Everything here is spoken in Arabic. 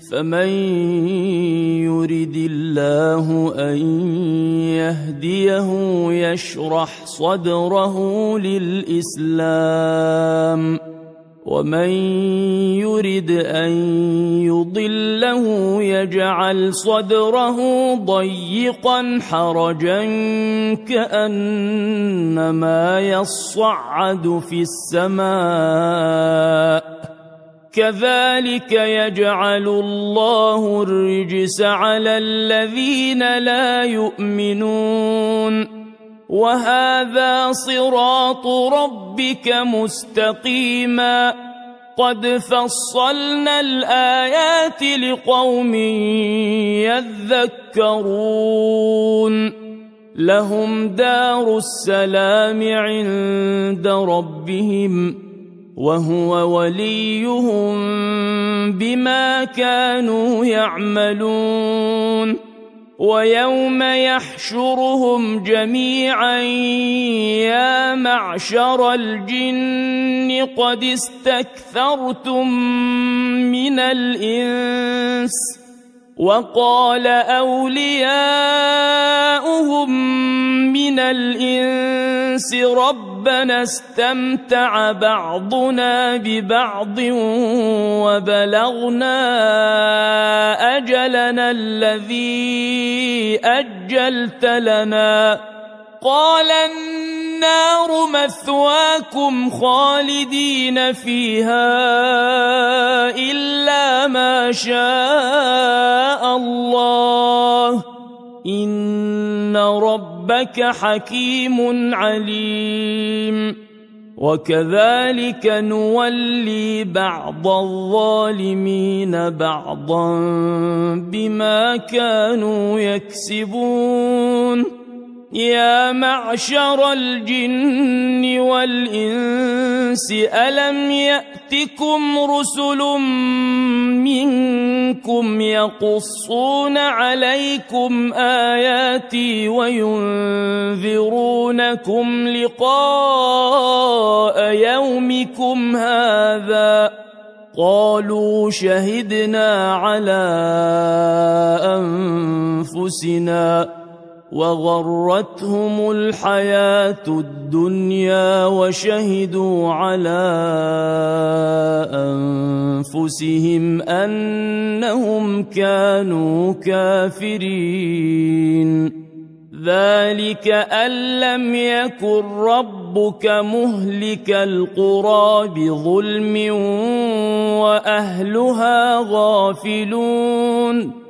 فمن يرد الله أن يهديه يشرح صدره للإسلام، ومن يرد أن يضله يجعل صدره ضيقا حرجا كأنما يصعد في السماء، كذلك يجعل الله الرجس على الذين لا يؤمنون. وهذا صراط ربك مستقيما، قد فصلنا الآيات لقوم يذكرون. لهم دار السلام عند ربهم، وهو وليهم بما كانوا يعملون. ويوم يحشرهم جميعا يا معشر الجن قد استكثرتم من الإنس، وقال أولياؤهم من الإنس ربنا استمتع بعضنا ببعض وبلغنا أجلنا الذي أجلت لنا، قال النار مثواكم خالدين فيها إلا ما شاء الله، إن ربك حكيم عليم. وكذلك نولي بعض الظالمين بعضا بما كانوا يكسبون. يا معشر الجن والإنس ألم يأتكم رسل منكم يقصون عليكم آياتي وينذرونكم لقاء يومكم هذا؟ قالوا شهدنا على أنفسنا وغرتهم الحياة الدنيا وشهدوا على أنفسهم أنهم كانوا كافرين. ذلك أن لم يكن ربك مهلك القرى بظلم وأهلها غافلون.